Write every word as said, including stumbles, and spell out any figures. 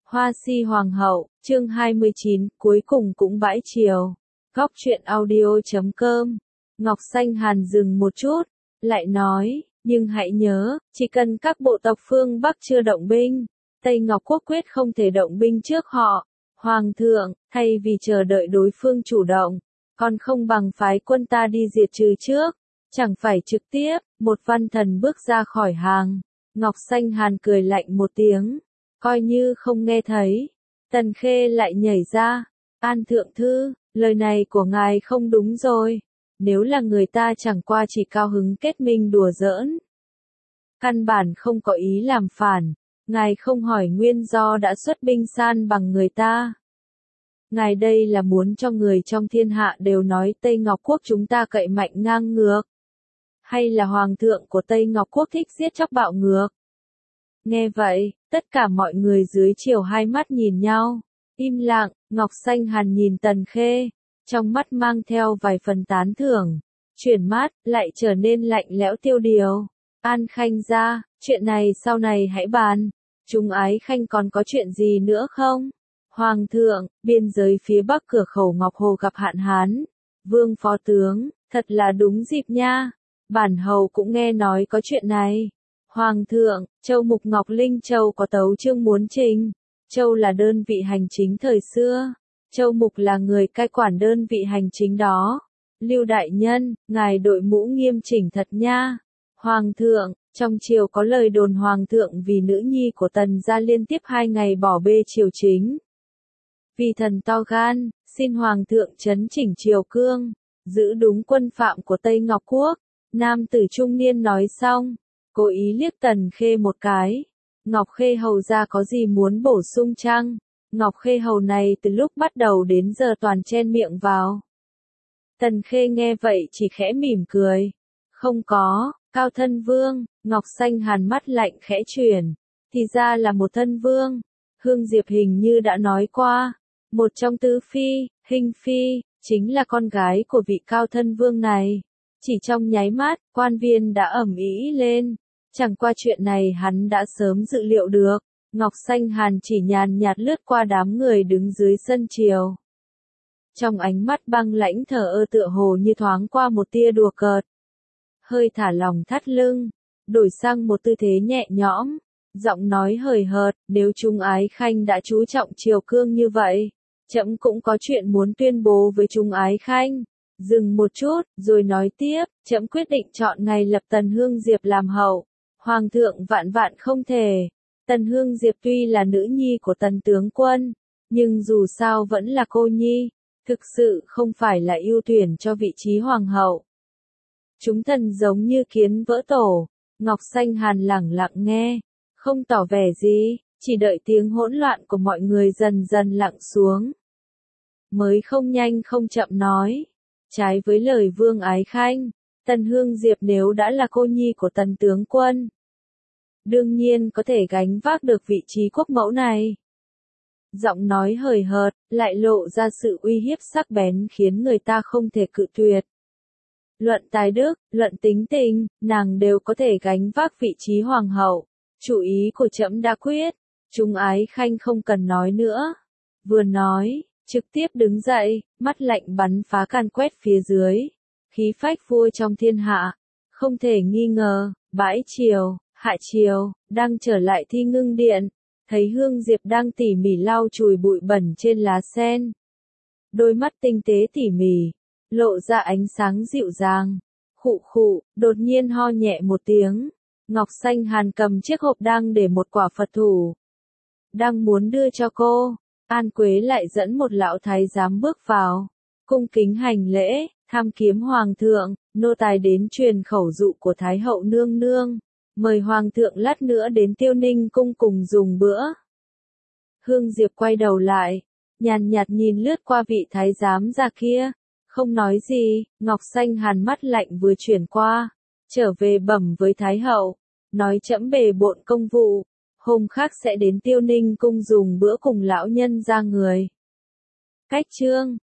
Hoa si hoàng hậu, chương hai mươi chín, cuối cùng cũng bãi chiều. Góc truyện audio chấm com. Ngọc Xanh Hàn dừng một chút, lại nói, nhưng hãy nhớ, chỉ cần các bộ tộc phương Bắc chưa động binh, Tây Ngọc Quốc quyết không thể động binh trước họ. Hoàng thượng, thay vì chờ đợi đối phương chủ động, còn không bằng phái quân ta đi diệt trừ trước, chẳng phải trực tiếp, một văn thần bước ra khỏi hàng. Ngọc Xanh Hàn cười lạnh một tiếng, coi như không nghe thấy. Tần Khê lại nhảy ra, An thượng thư, lời này của ngài không đúng rồi, nếu là người ta chẳng qua chỉ cao hứng kết minh đùa giỡn. Căn bản không có ý làm phản, ngài không hỏi nguyên do đã xuất binh san bằng người ta. Ngài đây là muốn cho người trong thiên hạ đều nói Tây Ngọc Quốc chúng ta cậy mạnh ngang ngược. Hay là hoàng thượng của Tây Ngọc Quốc thích giết chóc bạo ngược? Nghe vậy, tất cả mọi người dưới chiều hai mắt nhìn nhau, im lặng. Ngọc Xanh Hàn nhìn Tần Khê, trong mắt mang theo vài phần tán thưởng, chuyển mắt, lại trở nên lạnh lẽo tiêu điều. An Khanh gia, chuyện này sau này hãy bàn, chúng ái Khanh còn có chuyện gì nữa không? Hoàng thượng, biên giới phía bắc cửa khẩu Ngọc Hồ gặp hạn hán. Vương phó tướng, thật là đúng dịp nha. Bản hầu cũng nghe nói có chuyện này. Hoàng thượng, Châu Mục Ngọc Linh Châu có tấu chương muốn trình. Châu là đơn vị hành chính thời xưa. Châu Mục là người cai quản đơn vị hành chính đó. Lưu đại nhân, ngài đội mũ nghiêm chỉnh thật nha. Hoàng thượng, trong triều có lời đồn hoàng thượng vì nữ nhi của Tần gia liên tiếp hai ngày bỏ bê triều chính. Vì thần to gan, xin hoàng thượng chấn chỉnh triều cương, giữ đúng quân phạm của Tây Ngọc Quốc. Nam tử trung niên nói xong, cố ý liếc Tần Khê một cái. Ngọc Khê hầu gia có gì muốn bổ sung chăng? Ngọc Khê hầu này từ lúc bắt đầu đến giờ toàn chen miệng vào. Tần Khê nghe vậy chỉ khẽ mỉm cười. Không có, Cao thân vương. Ngọc Xanh Hàn mắt lạnh khẽ chuyển. Thì ra là một thân vương. Hương Diệp hình như đã nói qua. Một trong tứ phi, Hình phi, chính là con gái của vị Cao thân vương này. Chỉ trong nháy mắt, quan viên đã ầm ĩ lên. Chẳng qua chuyện này hắn đã sớm dự liệu được. Ngọc Xanh Hàn chỉ nhàn nhạt lướt qua đám người đứng dưới sân triều. Trong ánh mắt băng lãnh thờ ơ tựa hồ như thoáng qua một tia đùa cợt. Hơi thả lòng thắt lưng, đổi sang một tư thế nhẹ nhõm, giọng nói hời hợt, nếu chúng ái Khanh đã chú trọng triều cương như vậy, trẫm cũng có chuyện muốn tuyên bố với chúng ái Khanh. Dừng một chút, rồi nói tiếp, trẫm quyết định chọn ngày lập Tần Hương Diệp làm hậu. Hoàng thượng vạn vạn không thể. Tần Hương Diệp tuy là nữ nhi của Tần tướng quân, nhưng dù sao vẫn là cô nhi, thực sự không phải là ưu tuyển cho vị trí hoàng hậu. Chúng thần giống như kiến vỡ tổ. Ngọc Xanh Hàn lẳng lặng nghe, không tỏ vẻ gì, chỉ đợi tiếng hỗn loạn của mọi người dần dần lặng xuống. Mới không nhanh không chậm nói, trái với lời Vương Ái Khanh, Tần Hương Diệp nếu đã là cô nhi của Tần tướng quân, đương nhiên có thể gánh vác được vị trí quốc mẫu này. Giọng nói hời hợt, lại lộ ra sự uy hiếp sắc bén khiến người ta không thể cự tuyệt. Luận tài đức, luận tính tình, nàng đều có thể gánh vác vị trí hoàng hậu. Chủ ý của trẫm đã quyết, chúng ái Khanh không cần nói nữa. Vừa nói, trực tiếp đứng dậy, mắt lạnh bắn phá can quét phía dưới. Khí phách vua trong thiên hạ, không thể nghi ngờ. Bãi chiều, hạ chiều, đang trở lại Thi Ngưng Điện, thấy Hương Diệp đang tỉ mỉ lau chùi bụi bẩn trên lá sen. Đôi mắt tinh tế tỉ mỉ, lộ ra ánh sáng dịu dàng. Khụ khụ, đột nhiên ho nhẹ một tiếng. Ngọc Xanh Hàn cầm chiếc hộp đang để một quả Phật thủ. Đang muốn đưa cho cô, An Quế lại dẫn một lão thái giám bước vào. Cung kính hành lễ, tham kiếm hoàng thượng, nô tài đến truyền khẩu dụ của Thái hậu nương nương. Mời hoàng thượng lát nữa đến Tiêu Ninh cung cùng dùng bữa. Hương Diệp quay đầu lại, nhàn nhạt nhìn lướt qua vị thái giám già kia. Không nói gì, Ngọc Xanh Hàn mắt lạnh vừa chuyển qua, trở về bẩm với Thái hậu, nói trẫm bề bộn công vụ, hôm khác sẽ đến Tiêu Ninh cung dùng bữa cùng lão nhân ra người. Cách chương